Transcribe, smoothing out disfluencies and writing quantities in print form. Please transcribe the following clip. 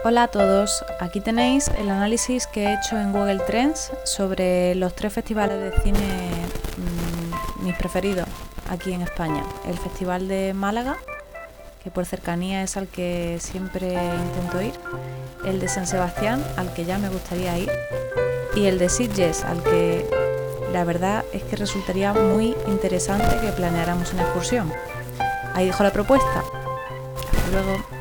Hola a todos, aquí tenéis el análisis que he hecho en Google Trends sobre los 3 festivales de cine mis preferidos aquí en España. El Festival de Málaga, que por cercanía es al que siempre intento ir, el de San Sebastián, al que ya me gustaría ir, y el de Sitges, al que la verdad es que resultaría muy interesante que planeáramos una excursión. Ahí dejo la propuesta. Hasta luego.